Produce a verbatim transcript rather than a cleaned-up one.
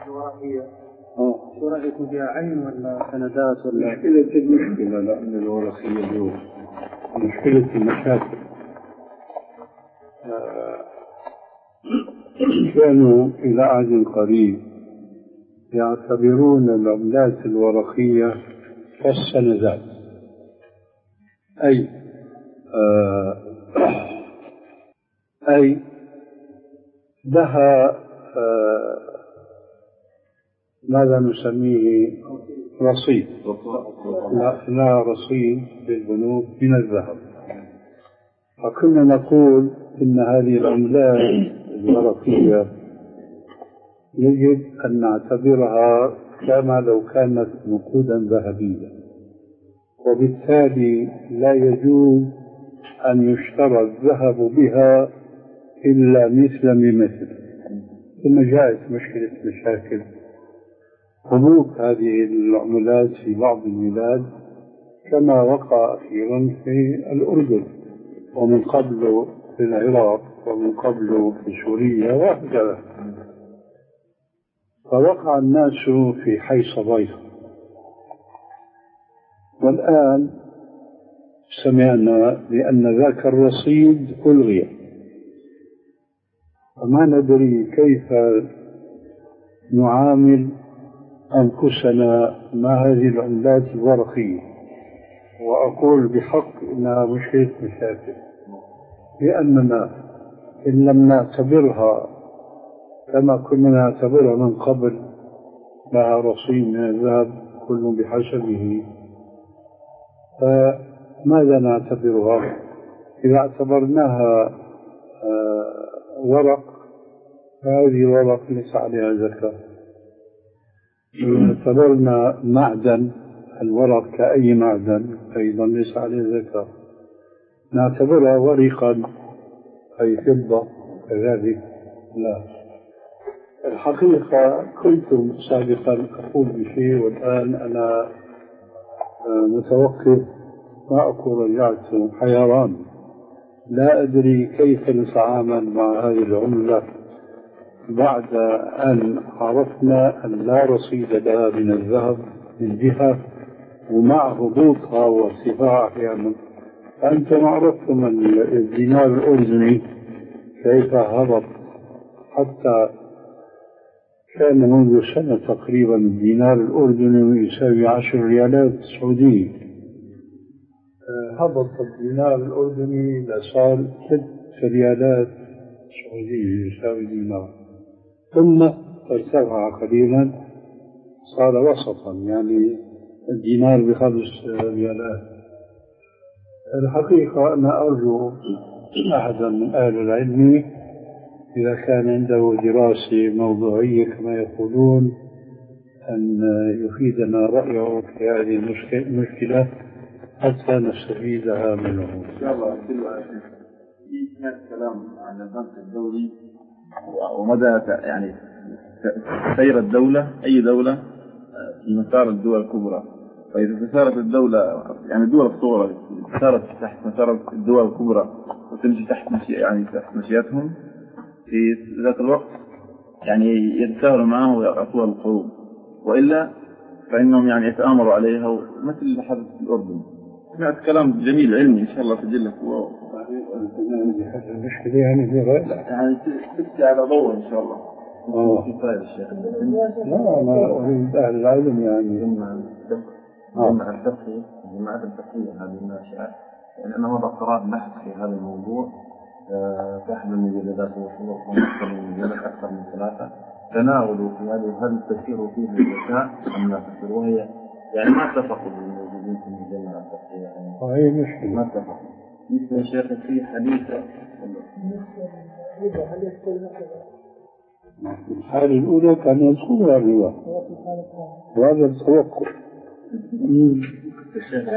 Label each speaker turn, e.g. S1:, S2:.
S1: الورقية شو رأيكم فيها عين ولا سندات ولا؟
S2: مشكلة المشكلة لأن الورقية اليوم مشكلة المشاكل. كانوا إلى عهد قريب يعتبرون العملات الورقية كالسندات، أي آه أي لها آه ماذا نسميه رصيد، لا, لا رصيد بالبنوك من الذهب. فكنا نقول إن هذه العملات الورقية يجب أن نعتبرها كما لو كانت نقودا ذهبية، وبالتالي لا يجوز أن يشترى الذهب بها إلا مثل بمثل. ثم جاءت مشكلة مشاكل هبوط هذه العملات في بعض البلاد كما وقع أخيرا في الأردن، ومن قبل في العراق، ومن قبل في سوريا، وهكذا. فوقع الناس في حيص ضيق. والآن سمعنا بأن ذاك الرصيد ألغي، وما ندري كيف نعامل أنفسنا مع هذه العملات الورقية. وأقول بحق إنها مشكلة مشاكل، لأننا إن لم نعتبرها كما كنا نعتبرها من قبل لها رصيد من الذهب كل بحسبه، فماذا نعتبرها؟ إذا اعتبرناها ورق فهذه ورق ليس عليها زكاة. إذا اعتبرنا معدن، الورق كأي معدن أيضا ليس عليه زكاة. نعتبرها ورقا أي فضة كذلك لا. الحقيقة كنت سابقا أقول بشيء، والآن أنا متوقف، ما أقول رجعت حيران، لا أدري كيف نتعامل مع هذه العملة بعد أن عرفنا أن لا رصيد لها من الذهب من جهة، ومع هبوطها وارتفاعها أحيانا. أنتم عرفتم الدينار الأردني كيف هبط، حتى كان منذ سنة تقريبا الدينار الأردني يساوي عشر ريالات سعودية، هبط الدينار الأردني إلى صار ست ريالات سعودية يساوي دينار، ثم ارتفع قليلا صار وسطا، يعني الدينار بخمس ريالات. الحقيقة أنا أرجو أحدا من أهل العلم إذا كان عنده دراسة موضوعية كما يقولون أن يفيدنا رأيه في هذه المشكلة حتى نستفيدها منه.
S3: إن شاء الله. في هناك كلام عن البنك الدولي ومدى يعني سير الدولة، أي دولة في مسار الدول الكبرى. فإذا سارت الدولة يعني الدول الصغرى سارت تحت مسار الدول الكبرى وتمشي تحت مشي يعني تحت مشيتهم، في ذات الوقت يعني يتساهلوا معه ويعطوها القروض، وإلا فإنهم يعني يتآمروا عليها، ومثل اللي حدث في الأردن. سمعت كلام جميل علمي إن شاء الله سجل لك.
S2: المشكلة يعني في غير
S3: يعني تبكي على ضوء إن شاء الله.
S2: آه.
S3: في فائدة الشيخ.
S2: لا أنا أريد أهل العلم يعني
S3: جمع جمع الفقهي الجماعات الفقهية هذه الناشئة، يعني أنا مرة قرأت بحث في هذا الموضوع في أحد المجلدات وصور أكثر من مجلد أكثر من ثلاثة تناولوا في هذه هل تسير فيها الزكاة أم لا تسير، وهي يعني ما اتفقوا بالموجودين في الجماعة الفقهية يعني.
S2: هاي مشكلة
S3: ما اتفقوا. مثل الشيخ في حديثة
S2: الحالة الأولى كان يدخلها الربا، وهذا التوقف.